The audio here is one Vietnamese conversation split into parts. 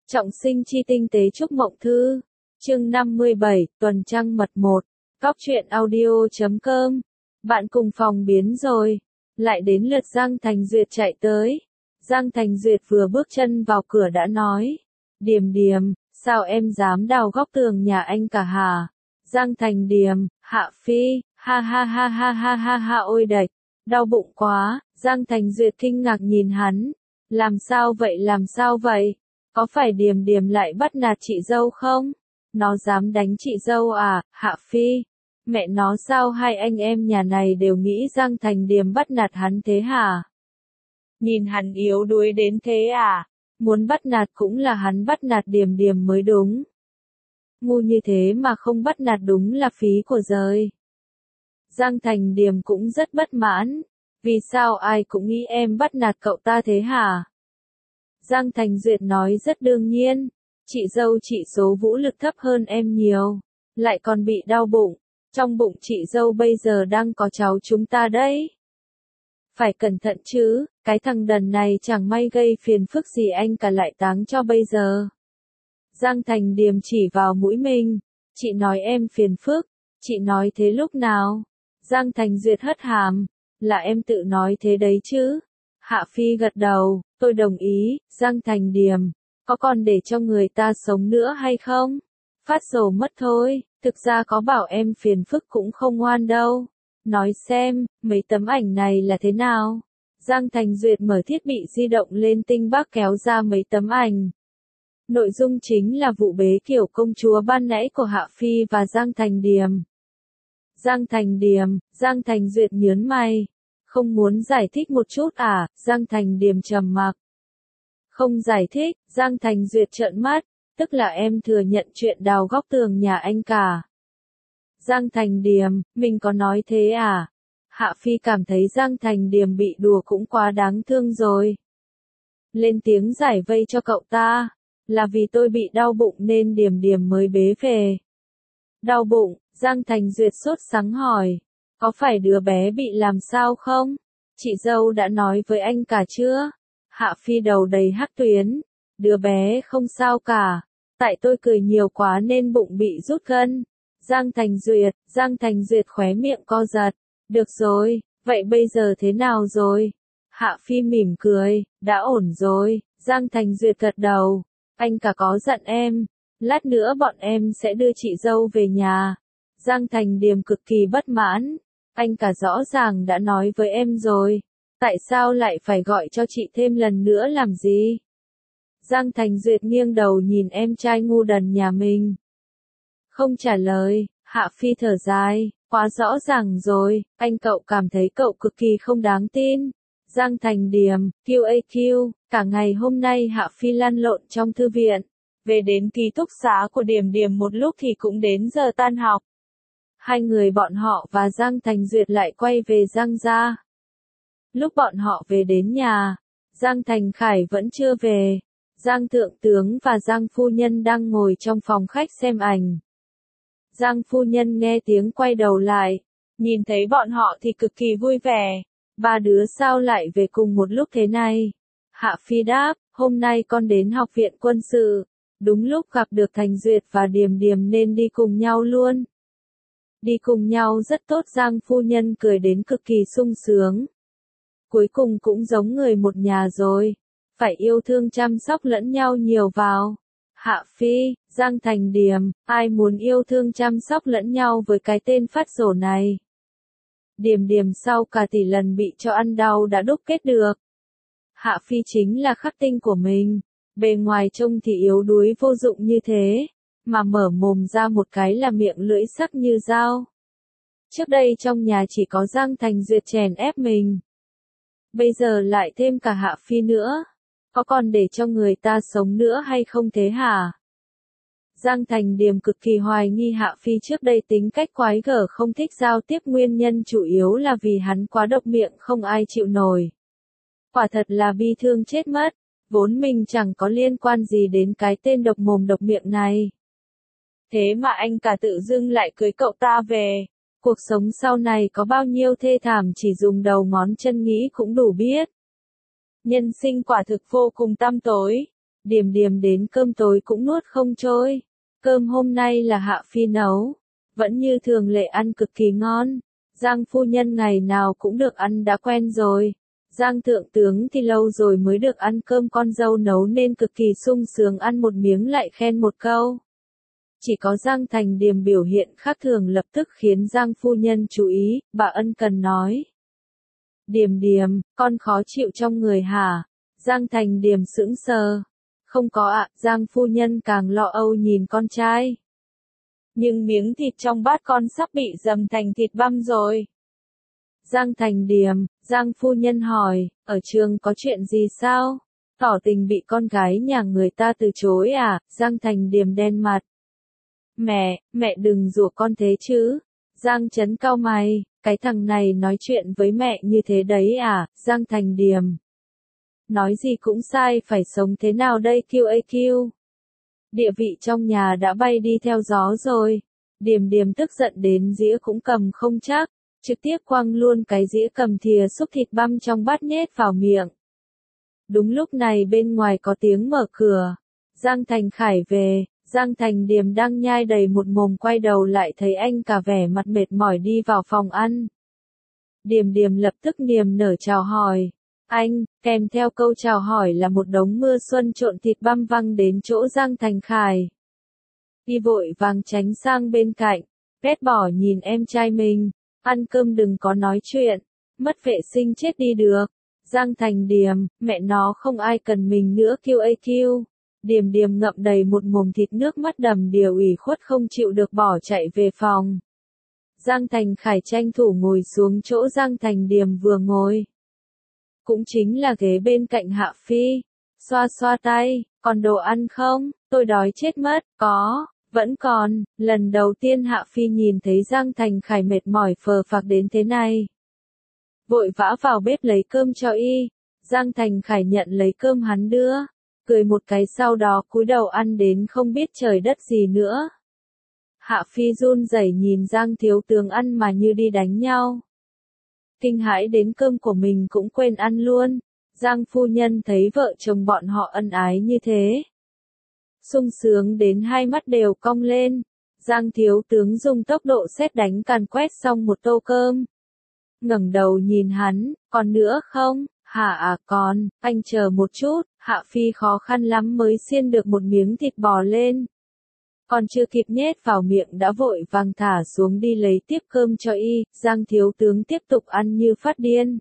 Trọng sinh chi tinh tế chúc mộng thư. Chương 57, tuần trăng mật 1. Góc truyện audio.com. Bạn cùng phòng biến rồi. Lại đến lượt Giang Thành Duyệt chạy tới. Giang Thành Duyệt vừa bước chân vào cửa đã nói. Điềm điềm, sao em dám đào góc tường nhà anh cả hả? Giang Thành Điềm, Hạ Phi, ha ha ha ha ha ha ha ôi đạch, đau bụng quá. Giang Thành Duyệt kinh ngạc nhìn hắn. Làm sao vậy? Có phải Điềm Điềm lại bắt nạt chị dâu không? Nó dám đánh chị dâu à, Hạ Phi? Mẹ nó sao hai anh em nhà này đều nghĩ Giang Thành Điềm bắt nạt hắn thế hả? Nhìn hắn yếu đuối đến thế à? Muốn bắt nạt cũng là hắn bắt nạt Điềm Điềm mới đúng. Ngu như thế mà không bắt nạt đúng là phí của giời. Giang Thành Điềm cũng rất bất mãn. Vì sao ai cũng nghĩ em bắt nạt cậu ta thế hả? Giang Thành Duyệt nói rất đương nhiên. Chị dâu chị số vũ lực thấp hơn em nhiều. Lại còn bị đau bụng. Trong bụng chị dâu bây giờ đang có cháu chúng ta đấy. Phải cẩn thận chứ, cái thằng đần này chẳng may gây phiền phức gì anh cả lại táng cho bây giờ. Giang Thành Điềm chỉ vào mũi mình. Chị nói em phiền phức. Chị nói thế lúc nào? Giang Thành Duyệt hất hàm. Là em tự nói thế đấy chứ. Hạ Phi gật đầu, tôi đồng ý. Giang Thành Điềm, có còn để cho người ta sống nữa hay không? Phát sầu mất thôi, thực ra có bảo em phiền phức cũng không ngoan đâu. Nói xem, mấy tấm ảnh này là thế nào? Giang Thành Duyệt mở thiết bị di động lên tinh bác kéo ra mấy tấm ảnh. Nội dung chính là vụ bế kiểu công chúa ban nãy của Hạ Phi và Giang Thành Điềm. Giang Thành Duyệt nhớn mày. Không muốn giải thích một chút à? Giang Thành Điềm trầm mặc. Không giải thích, Giang Thành Duyệt trợn mắt, tức là em thừa nhận chuyện đào góc tường nhà anh cả. Giang Thành Điềm, mình có nói thế à? Hạ Phi cảm thấy Giang Thành Điềm bị đùa cũng quá đáng thương rồi. Lên tiếng giải vây cho cậu ta, là vì tôi bị đau bụng nên Điềm Điềm mới bế về. Đau bụng, Giang Thành Duyệt sốt sắng hỏi. Có phải đứa bé bị làm sao không? Chị dâu đã nói với anh cả chưa? Hạ Phi đầu đầy hắc tuyến. Đứa bé không sao cả. Tại tôi cười nhiều quá nên bụng bị rút gân. Giang Thành Duyệt khóe miệng co giật. Được rồi, vậy bây giờ thế nào rồi? Hạ Phi mỉm cười, đã ổn rồi. Giang Thành Duyệt gật đầu. Anh cả có giận em. Lát nữa bọn em sẽ đưa chị dâu về nhà. Giang Thành Điềm cực kỳ bất mãn. Anh cả rõ ràng đã nói với em rồi. Tại sao lại phải gọi cho chị thêm lần nữa làm gì? Giang Thành Duyệt nghiêng đầu nhìn em trai ngu đần nhà mình. Không trả lời, Hạ Phi thở dài, quá rõ ràng rồi, anh cậu cảm thấy cậu cực kỳ không đáng tin. Giang Thành Điềm, QAQ, cả ngày hôm nay Hạ Phi lăn lộn trong thư viện. Về đến ký túc xá của Điềm Điềm một lúc thì cũng đến giờ tan học. Hai người bọn họ và Giang Thành Duyệt lại quay về Giang gia. Lúc bọn họ về đến nhà, Giang Thành Khải vẫn chưa về. Giang Thượng Tướng và Giang Phu Nhân đang ngồi trong phòng khách xem ảnh. Giang Phu Nhân nghe tiếng quay đầu lại, nhìn thấy bọn họ thì cực kỳ vui vẻ. Ba đứa sao lại về cùng một lúc thế này? Hạ Phi đáp, hôm nay con đến học viện quân sự. Đúng lúc gặp được Thành Duyệt và Điềm Điềm nên đi cùng nhau luôn. Đi cùng nhau rất tốt. Giang Phu Nhân cười đến cực kỳ sung sướng. Cuối cùng cũng giống người một nhà rồi. Phải yêu thương chăm sóc lẫn nhau nhiều vào. Hạ Phi, Giang Thành Điềm, ai muốn yêu thương chăm sóc lẫn nhau với cái tên phát rồ này? Điềm Điềm sau cả tỷ lần bị cho ăn đau đã đúc kết được. Hạ Phi chính là khắc tinh của mình. Bề ngoài trông thì yếu đuối vô dụng như thế. Mà mở mồm ra một cái là miệng lưỡi sắc như dao. Trước đây trong nhà chỉ có Giang Thành Duyệt chèn ép mình. Bây giờ lại thêm cả Hạ Phi nữa. Có còn để cho người ta sống nữa hay không thế hả? Giang Thành Điềm cực kỳ hoài nghi Hạ Phi trước đây tính cách quái gở không thích giao tiếp, nguyên nhân chủ yếu là vì hắn quá độc miệng không ai chịu nổi. Quả thật là bi thương chết mất. Vốn mình chẳng có liên quan gì đến cái tên độc mồm độc miệng này. Thế mà anh cả tự dưng lại cưới cậu ta về. Cuộc sống sau này có bao nhiêu thê thảm chỉ dùng đầu ngón chân nghĩ cũng đủ biết. Nhân sinh quả thực vô cùng tăm tối. Điềm điềm đến cơm tối cũng nuốt không trôi. Cơm hôm nay là Hạ Phi nấu, vẫn như thường lệ ăn cực kỳ ngon. Giang phu nhân ngày nào cũng được ăn đã quen rồi. Giang thượng tướng thì lâu rồi mới được ăn cơm con dâu nấu nên cực kỳ sung sướng, ăn một miếng lại khen một câu. Chỉ có Giang Thành Điềm biểu hiện khác thường lập tức khiến Giang phu nhân chú ý, bà ân cần nói. Điềm điềm, con khó chịu trong người hả? Giang Thành Điềm sững sờ. Không có ạ, Giang phu nhân càng lo âu nhìn con trai. Nhưng miếng thịt trong bát con sắp bị dầm thành thịt băm rồi. Giang Thành Điềm, Giang phu nhân hỏi, ở trường có chuyện gì sao? Tỏ tình bị con gái nhà người ta từ chối à? Giang Thành Điềm đen mặt. Mẹ đừng rủa con thế chứ. Giang Chấn cau mày, cái thằng này nói chuyện với mẹ như thế đấy à? Giang Thành Điềm. Nói gì cũng sai, phải sống thế nào đây QAQ? Địa vị trong nhà đã bay đi theo gió rồi. Điềm điềm tức giận đến dĩa cũng cầm không chắc, trực tiếp quăng luôn cái dĩa cầm thìa xúc thịt băm trong bát nhét vào miệng. Đúng lúc này bên ngoài có tiếng mở cửa. Giang Thành Khải về. Giang Thành Điềm đang nhai đầy một mồm quay đầu lại thấy anh cả vẻ mặt mệt mỏi đi vào phòng ăn. Điềm điềm lập tức niềm nở chào hỏi. Anh, kèm theo câu chào hỏi là một đống mưa xuân trộn thịt băm văng đến chỗ Giang Thành Khải. Đi vội vàng tránh sang bên cạnh, ghét bỏ nhìn em trai mình, ăn cơm đừng có nói chuyện, mất vệ sinh chết đi được. Giang Thành Điềm, mẹ nó không ai cần mình nữa QAQ. Điềm điềm ngậm đầy một mồm thịt, nước mắt đầm đìa ủy khuất không chịu được bỏ chạy về phòng. Giang Thành Khải tranh thủ ngồi xuống chỗ Giang Thành Điềm vừa ngồi. Cũng chính là ghế bên cạnh Hạ Phi. Xoa xoa tay, còn đồ ăn không? Tôi đói chết mất. Có, vẫn còn. Lần đầu tiên Hạ Phi nhìn thấy Giang Thành Khải mệt mỏi phờ phạc đến thế này. Vội vã vào bếp lấy cơm cho y. Giang Thành Khải nhận lấy cơm hắn đưa, cười một cái sau đó cúi đầu ăn đến không biết trời đất gì nữa. Hạ Phi run rẩy nhìn Giang thiếu tướng ăn mà như đi đánh nhau. Kinh hãi đến cơm của mình cũng quên ăn luôn. Giang phu nhân thấy vợ chồng bọn họ ân ái như thế, sung sướng đến hai mắt đều cong lên. Giang thiếu tướng dùng tốc độ sét đánh càn quét xong một tô cơm. Ngẩng đầu nhìn hắn, còn nữa không? Hả à còn, anh chờ một chút. Hạ Phi khó khăn lắm mới xiên được một miếng thịt bò lên. Còn chưa kịp nhét vào miệng đã vội vàng thả xuống đi lấy tiếp cơm cho y. Giang thiếu tướng tiếp tục ăn như phát điên.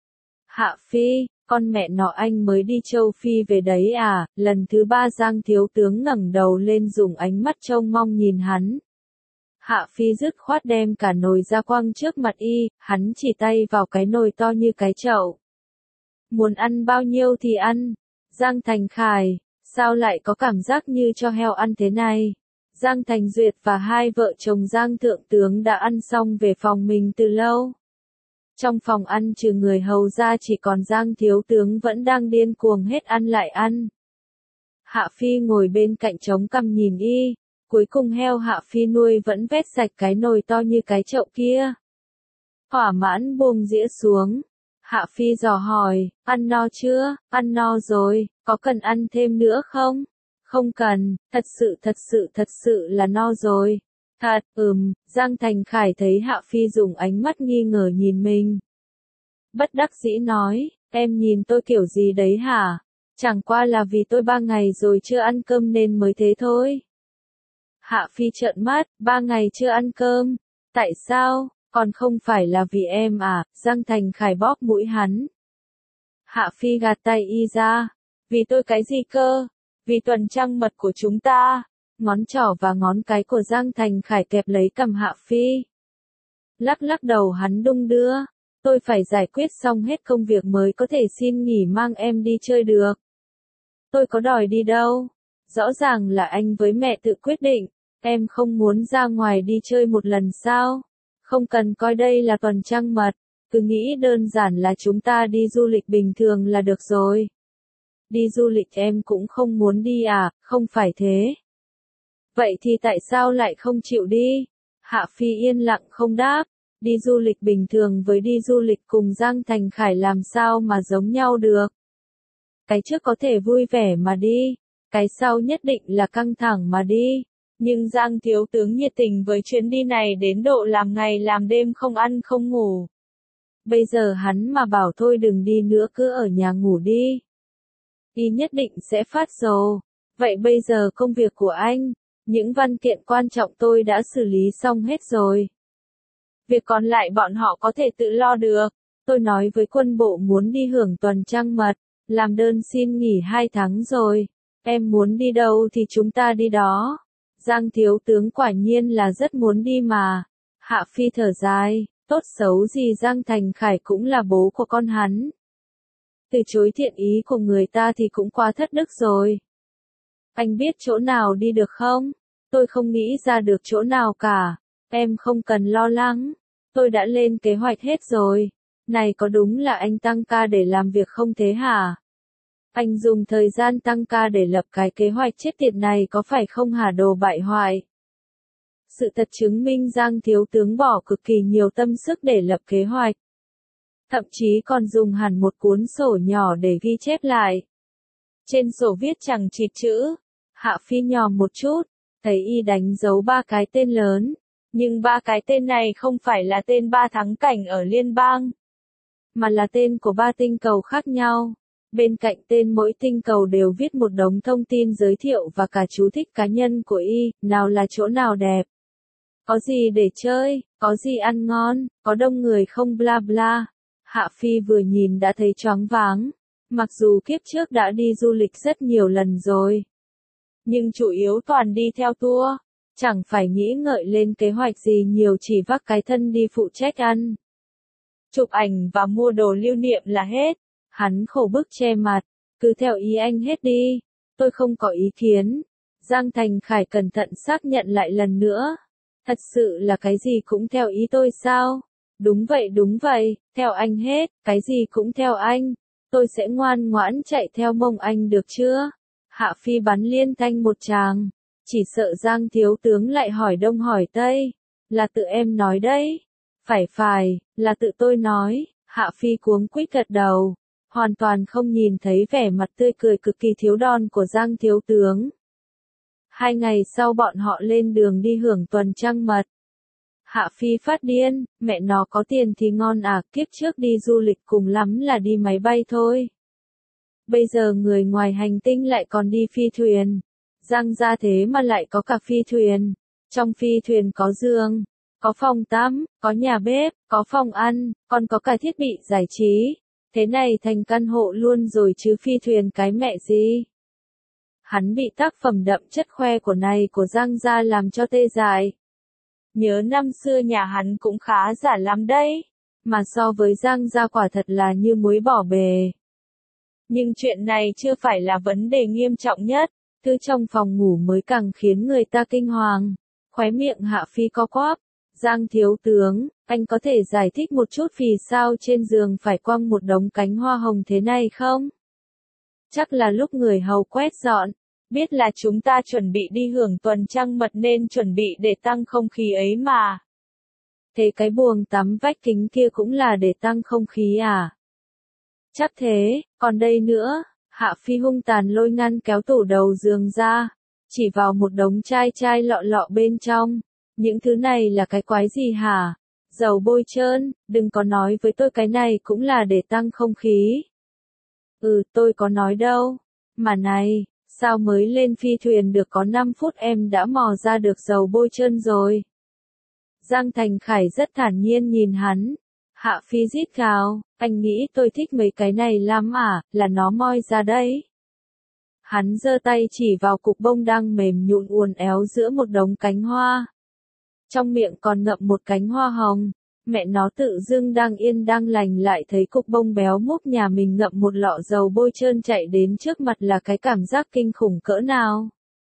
Hạ Phi, con mẹ nó anh mới đi châu Phi về đấy à? Lần thứ ba Giang thiếu tướng ngẩng đầu lên dùng ánh mắt trông mong nhìn hắn. Hạ Phi dứt khoát đem cả nồi ra quăng trước mặt y, hắn chỉ tay vào cái nồi to như cái chậu. Muốn ăn bao nhiêu thì ăn. Giang Thành Khải, sao lại có cảm giác như cho heo ăn thế này? Giang Thành Duyệt và hai vợ chồng Giang thượng tướng đã ăn xong về phòng mình từ lâu. Trong phòng ăn trừ người hầu ra chỉ còn Giang thiếu tướng vẫn đang điên cuồng hết ăn lại ăn. Hạ Phi ngồi bên cạnh chống cằm nhìn y, cuối cùng heo Hạ Phi nuôi vẫn vét sạch cái nồi to như cái chậu kia. Thỏa mãn buông dĩa xuống. Hạ Phi dò hỏi, ăn no chưa? Ăn no rồi, có cần ăn thêm nữa không? Không cần, thật sự là no rồi. Thật, Giang Thành Khải thấy Hạ Phi dùng ánh mắt nghi ngờ nhìn mình. Bất đắc dĩ nói, em nhìn tôi kiểu gì đấy hả? Chẳng qua là vì tôi 3 ngày rồi chưa ăn cơm nên mới thế thôi. Hạ Phi trợn mắt, 3 ngày chưa ăn cơm? Tại sao? Còn không phải là vì em à? Giang Thành Khải bóp mũi hắn. Hạ Phi gạt tay y ra. Vì tôi cái gì cơ? Vì tuần trăng mật của chúng ta. Ngón trỏ và ngón cái của Giang Thành Khải kẹp lấy cằm Hạ Phi. Lắc lắc đầu hắn đung đưa. Tôi phải giải quyết xong hết công việc mới có thể xin nghỉ mang em đi chơi được. Tôi có đòi đi đâu. Rõ ràng là anh với mẹ tự quyết định. Em không muốn ra ngoài đi chơi một lần sao? Không cần coi đây là tuần trăng mật. Cứ nghĩ đơn giản là chúng ta đi du lịch bình thường là được rồi. Đi du lịch em cũng không muốn đi à? Không phải thế. Vậy thì tại sao lại không chịu đi? Hạ Phi yên lặng không đáp. Đi du lịch bình thường với đi du lịch cùng Giang Thành Khải làm sao mà giống nhau được. Cái trước có thể vui vẻ mà đi. cái sau nhất định là căng thẳng mà đi. Nhưng Giang thiếu tướng nhiệt tình với chuyến đi này đến độ làm ngày làm đêm không ăn không ngủ. Bây giờ hắn mà bảo thôi đừng đi nữa cứ ở nhà ngủ đi. Y nhất định sẽ phát rồ. Vậy bây giờ công việc của anh, những văn kiện quan trọng tôi đã xử lý xong hết rồi. Việc còn lại bọn họ có thể tự lo được. Tôi nói với quân bộ muốn đi hưởng tuần trăng mật, làm đơn xin nghỉ 2 tháng rồi. Em muốn đi đâu thì chúng ta đi đó. Giang thiếu tướng quả nhiên là rất muốn đi mà. Hạ Phi thở dài, tốt xấu gì Giang Thành Khải cũng là bố của con hắn. Từ chối thiện ý của người ta thì cũng quá thất đức rồi. Anh biết chỗ nào đi được không? Tôi không nghĩ ra được chỗ nào cả. Em không cần lo lắng. Tôi đã lên kế hoạch hết rồi. Này có đúng là anh tăng ca để làm việc không thế hả? Anh dùng thời gian tăng ca để lập cái kế hoạch chết tiệt này có phải không hả đồ bại hoại? Sự thật chứng minh Giang thiếu tướng bỏ cực kỳ nhiều tâm sức để lập kế hoạch. Thậm chí còn dùng hẳn một cuốn sổ nhỏ để ghi chép lại. Trên sổ viết chẳng chịt chữ. Hạ Phi nhòm một chút, thấy y đánh dấu 3 cái tên lớn. Nhưng 3 cái tên này không phải là tên 3 thắng cảnh ở liên bang, mà là tên của 3 tinh cầu khác nhau. Bên cạnh tên mỗi tinh cầu đều viết một đống thông tin giới thiệu và cả chú thích cá nhân của y, nào là chỗ nào đẹp, có gì để chơi, có gì ăn ngon, có đông người không bla bla. Hạ Phi vừa nhìn đã thấy choáng váng, mặc dù kiếp trước đã đi du lịch rất nhiều lần rồi, nhưng chủ yếu toàn đi theo tour, chẳng phải nghĩ ngợi lên kế hoạch gì nhiều, chỉ vác cái thân đi phụ trách ăn, chụp ảnh và mua đồ lưu niệm là hết. Hắn khổ bức che mặt, cứ theo ý anh hết đi, tôi không có ý kiến. Giang Thành Khải cẩn thận xác nhận lại lần nữa. Thật sự là cái gì cũng theo ý tôi sao? Đúng vậy, theo anh hết, cái gì cũng theo anh. Tôi sẽ ngoan ngoãn chạy theo mông anh được chưa? Hạ Phi bắn liên thanh một tràng. Chỉ sợ Giang thiếu tướng lại hỏi đông hỏi tây. Là tự em nói đấy. Phải, là tự tôi nói. Hạ Phi cuống quýt gật đầu. Hoàn toàn không nhìn thấy vẻ mặt tươi cười cực kỳ thiếu đòn của Giang thiếu tướng. 2 ngày sau bọn họ lên đường đi hưởng tuần trăng mật. Hạ Phi phát điên, mẹ nó có tiền thì ngon à, kiếp trước đi du lịch cùng lắm là đi máy bay thôi. Bây giờ người ngoài hành tinh lại còn đi phi thuyền. Giang gia thế mà lại có cả phi thuyền. Trong phi thuyền có giường, có phòng tắm, có nhà bếp, có phòng ăn, còn có cả thiết bị giải trí. Thế này thành căn hộ luôn rồi chứ phi thuyền cái mẹ gì. Hắn bị tác phẩm đậm chất khoe của này của Giang gia làm cho tê dại. Nhớ năm xưa nhà hắn cũng khá giả lắm đấy, mà so với Giang gia quả thật là như muối bỏ bề. Nhưng chuyện này chưa phải là vấn đề nghiêm trọng nhất, thứ trong phòng ngủ mới càng khiến người ta kinh hoàng. Khóe miệng Hạ Phi co quắp. Giang thiếu tướng, anh có thể giải thích một chút vì sao trên giường phải quăng một đống cánh hoa hồng thế này không? Chắc là lúc người hầu quét dọn, biết là chúng ta chuẩn bị đi hưởng tuần trăng mật nên chuẩn bị để tăng không khí ấy mà. Thế cái buồng tắm vách kính kia cũng là để tăng không khí à? Chắc thế, còn đây nữa, Hạ Phi hung tàn lôi ngăn kéo tủ đầu giường ra, chỉ vào một đống chai lọ lọ bên trong. Những thứ này là cái quái gì hả? Dầu bôi trơn, đừng có nói với tôi cái này cũng là để tăng không khí. Tôi có nói đâu. Mà này, sao mới lên phi thuyền được có 5 phút em đã mò ra được dầu bôi trơn rồi. Giang Thành Khải rất thản nhiên nhìn hắn. Hạ Phi rít gào, anh nghĩ tôi thích mấy cái này lắm à, là nó moi ra đấy. Hắn giơ tay chỉ vào cục bông đang mềm nhũn uốn éo giữa một đống cánh hoa. Trong miệng còn ngậm một cánh hoa hồng, mẹ nó tự dưng đang yên đang lành lại thấy cục bông béo múp nhà mình ngậm một lọ dầu bôi trơn chạy đến trước mặt là cái cảm giác kinh khủng cỡ nào.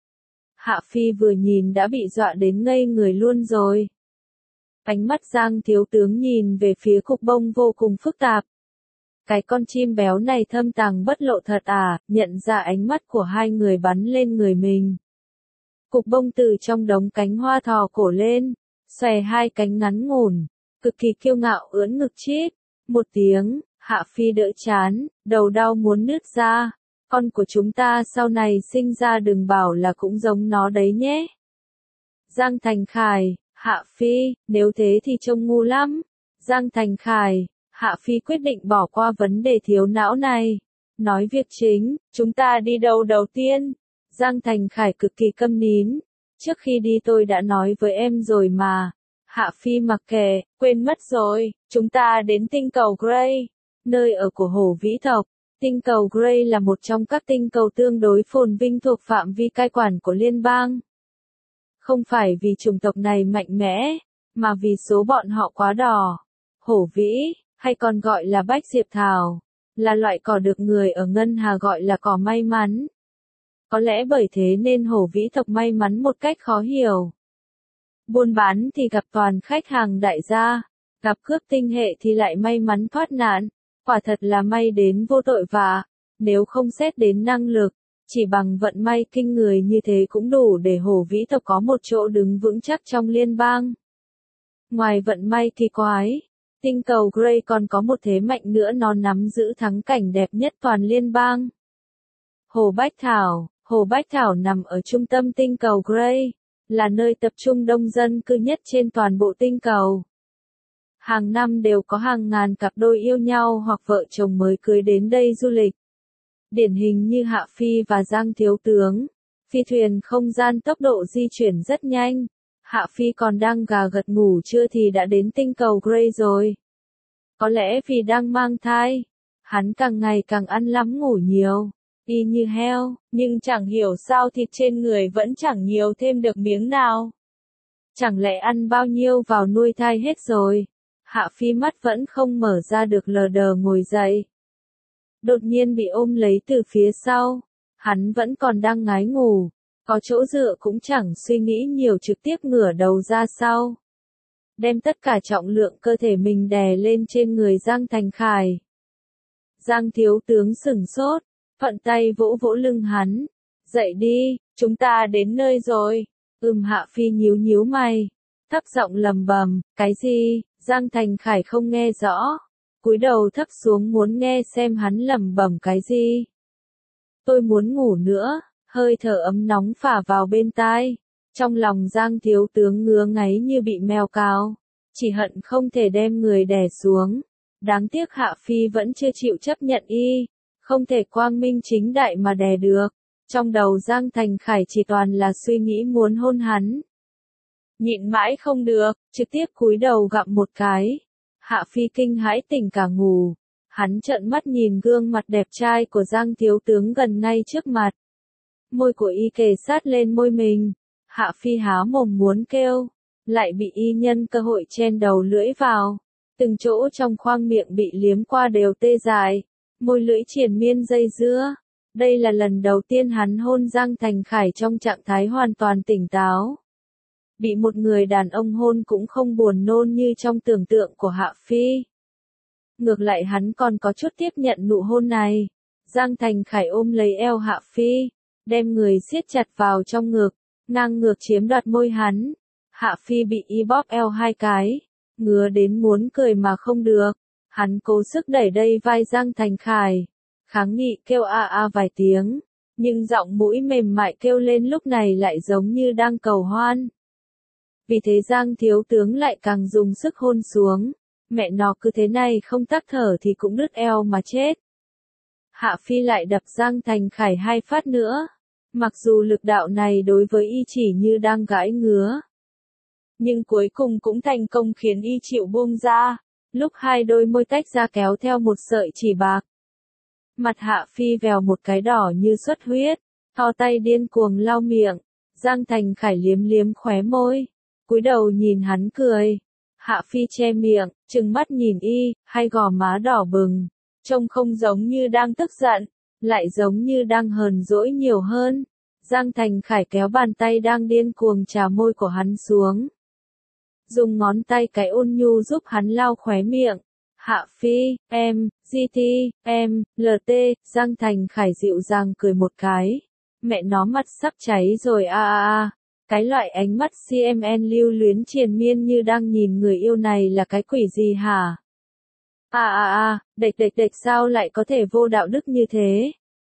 Hạ Phi vừa nhìn đã bị dọa đến ngây người luôn rồi. Ánh mắt Giang thiếu tướng nhìn về phía cục bông vô cùng phức tạp. Cái con chim béo này thâm tàng bất lộ thật à, nhận ra ánh mắt của hai người bắn lên người mình. Cục bông từ trong đống cánh hoa thò cổ lên, xòe hai cánh ngắn ngủn, cực kỳ kiêu ngạo ưỡn ngực chít. Một tiếng, Hạ Phi đỡ chán, đầu đau muốn nứt ra. Con của chúng ta sau này sinh ra đừng bảo là cũng giống nó đấy nhé. Giang Thành Khải, Hạ Phi, nếu thế thì trông ngu lắm. Giang Thành Khải, Hạ Phi quyết định bỏ qua vấn đề thiếu não này. Nói việc chính, chúng ta đi đâu đầu tiên? Giang Thành Khải cực kỳ câm nín. Trước khi đi tôi đã nói với em rồi mà. Hạ Phi mặc kệ, quên mất rồi, chúng ta đến tinh cầu Grey, nơi ở của hổ vĩ tộc. Tinh cầu Grey là một trong các tinh cầu tương đối phồn vinh thuộc phạm vi cai quản của liên bang. Không phải vì chủng tộc này mạnh mẽ, mà vì số bọn họ quá đỏ. Hổ vĩ, hay còn gọi là bách diệp thảo, là loại cỏ được người ở Ngân Hà gọi là cỏ may mắn. Có lẽ bởi thế nên hổ vĩ tộc may mắn một cách khó hiểu. Buôn bán thì gặp toàn khách hàng đại gia, gặp cướp tinh hệ thì lại may mắn thoát nạn. Quả thật là may đến vô tội vạ, nếu không xét đến năng lực, chỉ bằng vận may kinh người như thế cũng đủ để hổ vĩ tộc có một chỗ đứng vững chắc trong liên bang. Ngoài vận may kỳ quái, tinh cầu Grey còn có một thế mạnh nữa, nó nắm giữ thắng cảnh đẹp nhất toàn liên bang. Hồ Bách Thảo nằm ở trung tâm tinh cầu Grey, là nơi tập trung đông dân cư nhất trên toàn bộ tinh cầu. Hàng năm đều có hàng ngàn cặp đôi yêu nhau hoặc vợ chồng mới cưới đến đây du lịch. Điển hình như Hạ Phi và Giang Thiếu Tướng. Phi thuyền không gian tốc độ di chuyển rất nhanh. Hạ Phi còn đang gà gật ngủ trưa thì đã đến tinh cầu Grey rồi. Có lẽ vì đang mang thai, hắn càng ngày càng ăn lắm ngủ nhiều, y như heo, nhưng chẳng hiểu sao thịt trên người vẫn chẳng nhiều thêm được miếng nào. Chẳng lẽ ăn bao nhiêu vào nuôi thai hết rồi? Hạ Phi mắt vẫn không mở ra được, lờ đờ ngồi dậy. Đột nhiên bị ôm lấy từ phía sau. Hắn vẫn còn đang ngái ngủ. Có chỗ dựa cũng chẳng suy nghĩ nhiều, trực tiếp ngửa đầu ra sau. Đem tất cả trọng lượng cơ thể mình đè lên trên người Giang Thành Khải. Giang Thiếu Tướng sửng sốt, thuận tay vỗ vỗ lưng hắn. Dậy đi, chúng ta đến nơi rồi. Hạ Phi nhíu nhíu mày, thấp giọng lầm bầm, cái gì? Giang Thành Khải không nghe rõ, cúi đầu thấp xuống muốn nghe xem hắn lẩm bẩm cái gì. Tôi muốn ngủ nữa, hơi thở ấm nóng phả vào bên tai. Trong lòng Giang Thiếu Tướng ngứa ngáy như bị mèo cào, chỉ hận không thể đem người đè xuống. Đáng tiếc Hạ Phi vẫn chưa chịu chấp nhận y, không thể quang minh chính đại mà đè được. Trong đầu Giang Thành Khải chỉ toàn là suy nghĩ muốn hôn hắn. Nhịn mãi không được, trực tiếp cúi đầu gặm một cái. Hạ Phi kinh hãi tỉnh cả ngủ. Hắn trợn mắt nhìn gương mặt đẹp trai của Giang Thiếu Tướng gần ngay trước mặt. Môi của y kề sát lên môi mình. Hạ Phi há mồm muốn kêu, lại bị y nhân cơ hội chen đầu lưỡi vào. Từng chỗ trong khoang miệng bị liếm qua đều tê dại, môi lưỡi triền miên dây dưa. Đây là lần đầu tiên hắn hôn Giang Thành Khải trong trạng thái hoàn toàn tỉnh táo. Bị một người đàn ông hôn cũng không buồn nôn như trong tưởng tượng của Hạ Phi. Ngược lại hắn còn có chút tiếp nhận nụ hôn này. Giang Thành Khải ôm lấy eo Hạ Phi, đem người siết chặt vào trong ngực, ngang ngược chiếm đoạt môi hắn. Hạ Phi bị y bóp eo hai cái, ngứa đến muốn cười mà không được. Hắn cố sức đẩy đẩy vai Giang Thành Khải, kháng nghị kêu a a vài tiếng, nhưng giọng mũi mềm mại kêu lên lúc này lại giống như đang cầu hoan. Vì thế Giang Thiếu Tướng lại càng dùng sức hôn xuống. Mẹ nó cứ thế này không tắc thở thì cũng đứt eo mà chết. Hạ Phi lại đập Giang Thành Khải hai phát nữa. Mặc dù lực đạo này đối với y chỉ như đang gãi ngứa, nhưng cuối cùng cũng thành công khiến y chịu buông ra. Lúc hai đôi môi tách ra kéo theo một sợi chỉ bạc. Mặt Hạ Phi vèo một cái đỏ như xuất huyết, thò tay điên cuồng lau miệng. Giang Thành Khải liếm liếm khóe môi, cúi đầu nhìn hắn cười. Hạ Phi che miệng, trừng mắt nhìn y, hai gò má đỏ bừng, trông không giống như đang tức giận, lại giống như đang hờn dỗi nhiều hơn. Giang Thành Khải kéo bàn tay đang điên cuồng chà môi của hắn xuống, dùng ngón tay cái ôn nhu giúp hắn lau khóe miệng. Hạ Phi, em, GT, em, LT, Giang Thành Khải dịu dàng cười một cái. Mẹ nó mặt sắp cháy rồi a a a. Cái loại ánh mắt CMN lưu luyến triền miên như đang nhìn người yêu này là cái quỷ gì hả? Đệch sao lại có thể vô đạo đức như thế?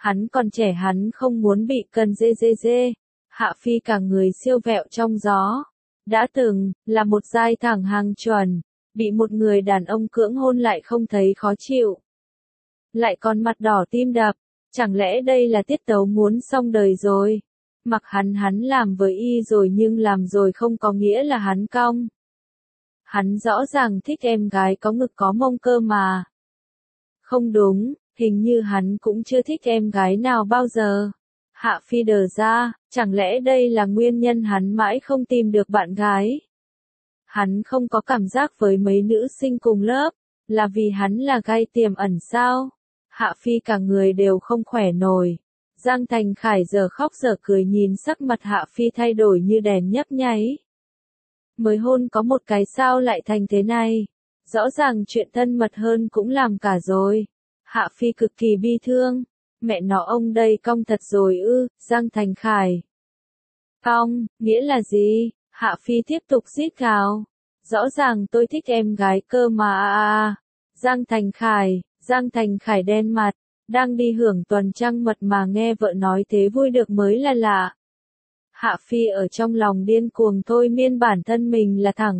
Hắn còn trẻ, hắn không muốn bị cần dê. Hạ Phi cả người siêu vẹo trong gió. Đã từng, là một giai thẳng hàng chuẩn, bị một người đàn ông cưỡng hôn lại không thấy khó chịu. Lại còn mặt đỏ tim đập, chẳng lẽ đây là tiết tấu muốn xong đời rồi? Mặc hắn làm với y rồi nhưng làm rồi không có nghĩa là hắn cong. Hắn rõ ràng thích em gái có ngực có mông cơ mà. Không đúng, hình như hắn cũng chưa thích em gái nào bao giờ. Hạ Phi đờ ra, chẳng lẽ đây là nguyên nhân hắn mãi không tìm được bạn gái? Hắn không có cảm giác với mấy nữ sinh cùng lớp, là vì hắn là gai tiềm ẩn sao? Hạ Phi cả người đều không khỏe nổi. Giang Thành Khải giờ khóc giờ cười nhìn sắc mặt Hạ Phi thay đổi như đèn nhấp nháy. Mới hôn có một cái sao lại thành thế này? Rõ ràng chuyện thân mật hơn cũng làm cả rồi. Hạ Phi cực kỳ bi thương. Mẹ nó ông đây cong thật rồi ư? Giang Thành Khải. Cong, nghĩa là gì? Hạ Phi tiếp tục rít gào. Rõ ràng tôi thích em gái cơ mà. Giang Thành Khải đen mặt, đang đi hưởng tuần trăng mật mà nghe vợ nói thế vui được mới là lạ. Hạ Phi ở trong lòng điên cuồng thôi miên bản thân mình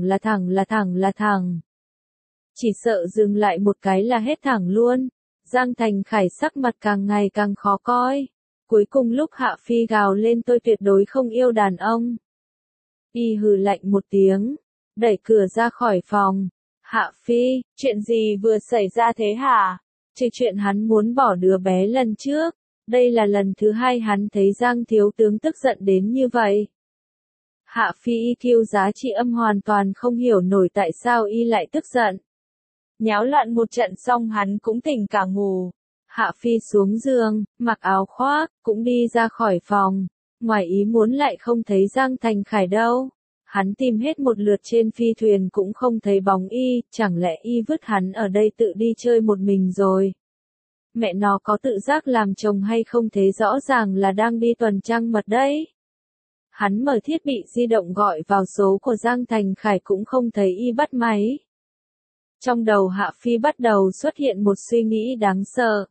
là thẳng. Chỉ sợ dừng lại một cái là hết thẳng luôn. Giang Thành Khải sắc mặt càng ngày càng khó coi. Cuối cùng lúc Hạ Phi gào lên tôi tuyệt đối không yêu đàn ông. Y hừ lạnh một tiếng, đẩy cửa ra khỏi phòng. Hạ Phi, chuyện gì vừa xảy ra thế hả? Trừ chuyện hắn muốn bỏ đứa bé lần trước, đây là lần thứ hai hắn thấy Giang thiếu tướng tức giận đến như vậy. Hạ Phi EQ giá trị âm hoàn toàn không hiểu nổi tại sao y lại tức giận. Nháo loạn một trận xong hắn cũng tỉnh cả ngủ. Hạ Phi xuống giường, mặc áo khoác, cũng đi ra khỏi phòng. Ngoài ý muốn lại không thấy Giang Thành Khải đâu. Hắn tìm hết một lượt trên phi thuyền cũng không thấy bóng y, chẳng lẽ y vứt hắn ở đây tự đi chơi một mình rồi. Mẹ nó có tự giác làm chồng hay không thế rõ ràng là đang đi tuần trăng mật đấy. Hắn mở thiết bị di động gọi vào số của Giang Thành Khải cũng không thấy y bắt máy. Trong đầu Hạ Phi bắt đầu xuất hiện một suy nghĩ đáng sợ.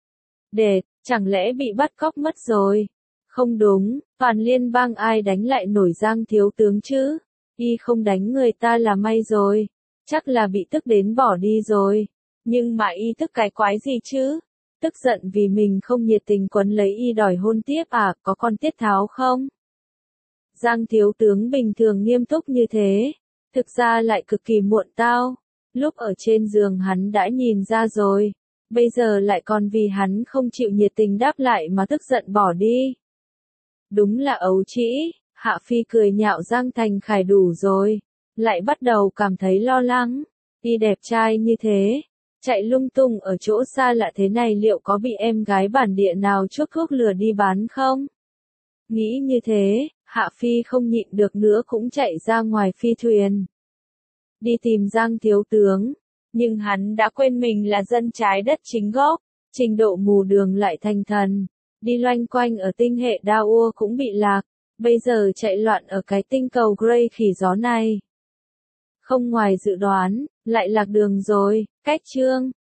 Chẳng lẽ bị bắt cóc mất rồi? Không đúng, toàn liên bang ai đánh lại nổi Giang thiếu tướng chứ? Y không đánh người ta là may rồi. Chắc là bị tức đến bỏ đi rồi. Nhưng mà y tức cái quái gì chứ? Tức giận vì mình không nhiệt tình quấn lấy y đòi hôn tiếp à, có con tiết tháo không? Giang thiếu tướng bình thường nghiêm túc như thế, thực ra lại cực kỳ muộn tao. Lúc ở trên giường hắn đã nhìn ra rồi, bây giờ lại còn vì hắn không chịu nhiệt tình đáp lại mà tức giận bỏ đi. Đúng là ấu trĩ, Hạ Phi cười nhạo Giang Thành Khải đủ rồi, lại bắt đầu cảm thấy lo lắng. Y đẹp trai như thế, chạy lung tung ở chỗ xa lạ thế này liệu có bị em gái bản địa nào chuốc thuốc lừa đi bán không? Nghĩ như thế, Hạ Phi không nhịn được nữa cũng chạy ra ngoài phi thuyền. Đi tìm Giang thiếu tướng, nhưng hắn đã quên mình là dân trái đất chính gốc, trình độ mù đường lại thành thần, đi loanh quanh ở tinh hệ Daua cũng bị lạc, bây giờ chạy loạn ở cái tinh cầu Grey khỉ gió này. Không ngoài dự đoán, lại lạc đường rồi, cách chương.